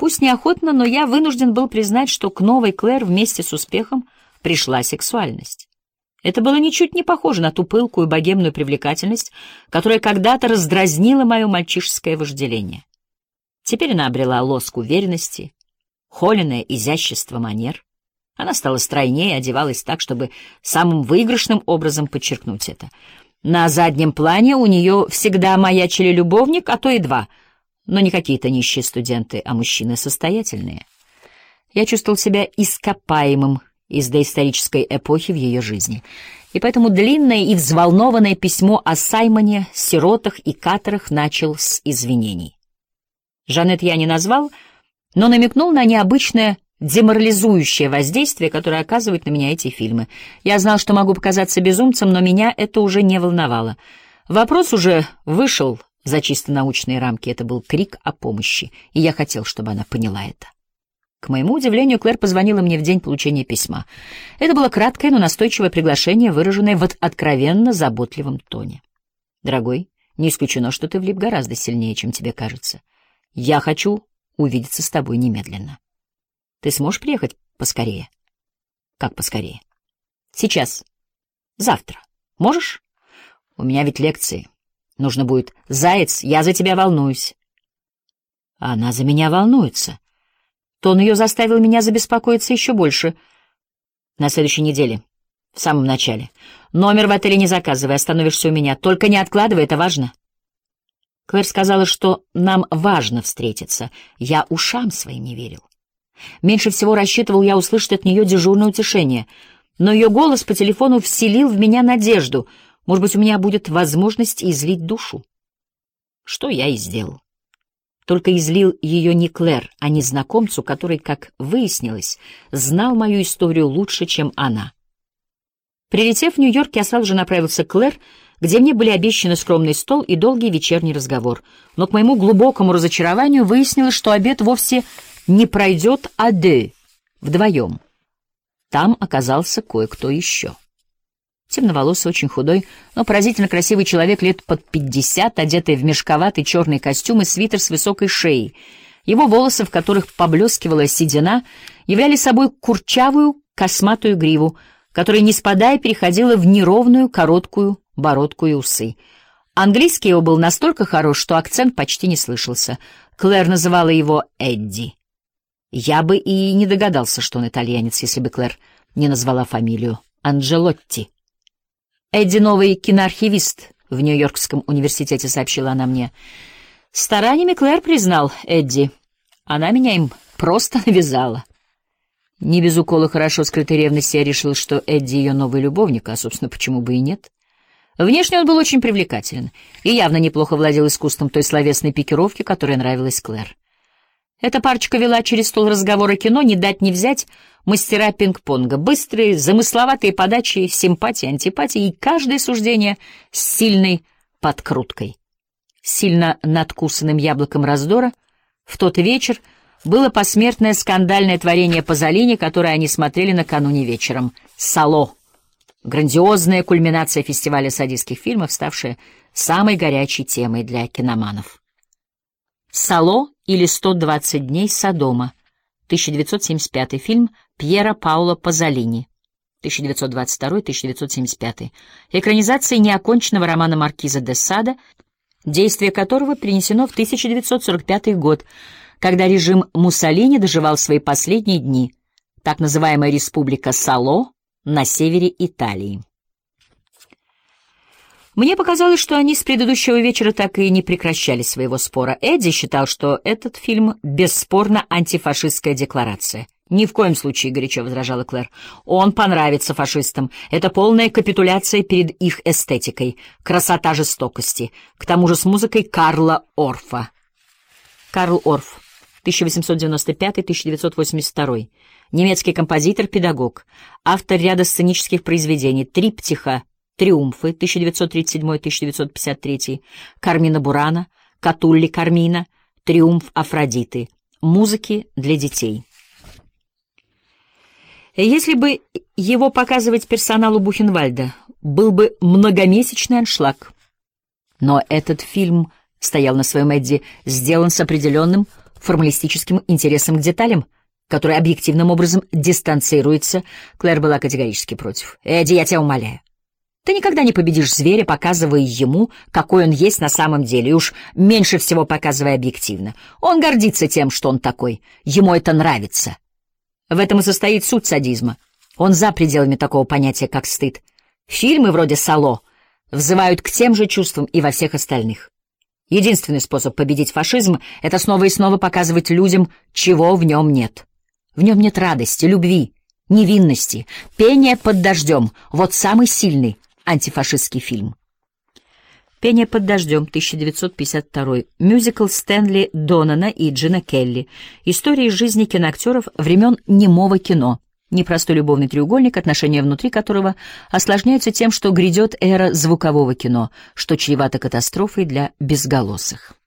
Пусть неохотно, но я вынужден был признать, что к новой Клэр вместе с успехом пришла сексуальность. Это было ничуть не похоже на ту пылкую богемную привлекательность, которая когда-то раздразнила мое мальчишеское вожделение. Теперь она обрела лоск уверенности, холеное изящество манер. Она стала стройнее и одевалась так, чтобы самым выигрышным образом подчеркнуть это. На заднем плане у нее всегда маячили любовник, а то и два, но не какие-то нищие студенты, а мужчины состоятельные. Я чувствовал себя ископаемым из доисторической эпохи в ее жизни. И поэтому длинное и взволнованное письмо о Саймоне, сиротах и каторах начал с извинений. Жанет я не назвал, но намекнул на необычное деморализующее воздействие, которое оказывают на меня эти фильмы. Я знал, что могу показаться безумцем, но меня это уже не волновало. Вопрос уже вышел за чисто научные рамки, это был крик о помощи, и я хотел, чтобы она поняла это. К моему удивлению, Клэр позвонила мне в день получения письма. Это было краткое, но настойчивое приглашение, выраженное в откровенно заботливом тоне. «Дорогой, не исключено, что ты влип гораздо сильнее, чем тебе кажется. Я хочу увидеться с тобой немедленно. Ты сможешь приехать поскорее?» «Как поскорее?» «Сейчас. Завтра. Можешь? У меня ведь лекции. Нужно будет. Заяц, я за тебя волнуюсь». Она за меня волнуется. Тон ее заставил меня забеспокоиться еще больше. На следующей неделе, в самом начале. Номер в отеле не заказывай, остановишься у меня. Только не откладывай, это важно. Клэр сказала, что нам важно встретиться. Я ушам своим не верил. Меньше всего рассчитывал я услышать от нее дежурное утешение. Но ее голос по телефону вселил в меня надежду. Может быть, у меня будет возможность излить душу. Что я и сделал. Только излил ее не Клэр, а незнакомцу, который, как выяснилось, знал мою историю лучше, чем она. Прилетев в Нью-Йорк, я сразу же направился к Клэр, где мне были обещаны скромный стол и долгий вечерний разговор. Но к моему глубокому разочарованию выяснилось, что обед вовсе не пройдет вдвоем. Там оказался кое-кто еще. Темноволосый, очень худой, но поразительно красивый человек лет под 50, одетый в мешковатый черный костюм и свитер с высокой шеей. Его волосы, в которых поблескивала седина, являли собой курчавую косматую гриву, которая, не спадая, переходила в неровную короткую бородку и усы. Английский его был настолько хорош, что акцент почти не слышался. Клэр называла его Эдди. Я бы и не догадался, что он итальянец, если бы Клэр не назвала фамилию Анджелотти. «Эдди — новый киноархивист в Нью-Йоркском университете», — сообщила она мне. Стараниями Клэр признал Эдди. Она меня им просто навязала. Не без укола хорошо скрытой ревности я решил, что Эдди — ее новый любовник, а, собственно, почему бы и нет. Внешне он был очень привлекателен и явно неплохо владел искусством той словесной пикировки, которая нравилась Клэр. Эта парочка вела через стол разговор о кино, не дать не взять, мастера пинг-понга, быстрые, замысловатые подачи, симпатии, антипатии и каждое суждение с сильной подкруткой. Сильно надкусанным яблоком раздора в тот вечер было посмертное скандальное творение Пазолини, которое они смотрели накануне вечером. «Сало» — грандиозная кульминация фестиваля садистских фильмов, ставшая самой горячей темой для киноманов. «Сало» или «120 дней Содома», 1975 фильм Пьера Паоло Пазолини, 1922-1975, экранизация неоконченного романа маркиза де Сада, действие которого перенесено в 1945 год, когда режим Муссолини доживал свои последние дни, так называемая республика Сало на севере Италии. Мне показалось, что они с предыдущего вечера так и не прекращали своего спора. Эдди считал, что этот фильм бесспорно антифашистская декларация. «Ни в коем случае», — горячо возражала Клэр. «Он понравится фашистам. Это полная капитуляция перед их эстетикой. Красота жестокости. К тому же с музыкой Карла Орфа». Карл Орф, 1895-1982. Немецкий композитор, педагог. Автор ряда сценических произведений. «Триптиха», «Триумфы», 1937-1953, «Кармина Бурана», «Катулли Кармина», «Триумф Афродиты», музыки для детей. Если бы его показывать персоналу Бухенвальда, был бы многомесячный аншлаг. Но этот фильм, стоял на своем Эдди, сделан с определенным формалистическим интересом к деталям, который объективным образом дистанцируется. Клэр была категорически против. «Эдди, я тебя умоляю. Ты никогда не победишь зверя, показывая ему, какой он есть на самом деле, и уж меньше всего показывая объективно. Он гордится тем, что он такой. Ему это нравится». В этом и состоит суть садизма. Он за пределами такого понятия, как стыд. Фильмы вроде «Сало» взывают к тем же чувствам и во всех остальных. Единственный способ победить фашизм — это снова и снова показывать людям, чего в нем нет. В нем нет радости, любви, невинности, пения под дождем. Вот самый сильный антифашистский фильм. «Пение под дождем», 1952. Мюзикл Стэнли Донана и Джина Келли. История из жизни киноактеров времен немого кино. Непростой любовный треугольник, отношения внутри которого осложняются тем, что грядет эра звукового кино, что чревато катастрофой для безголосых.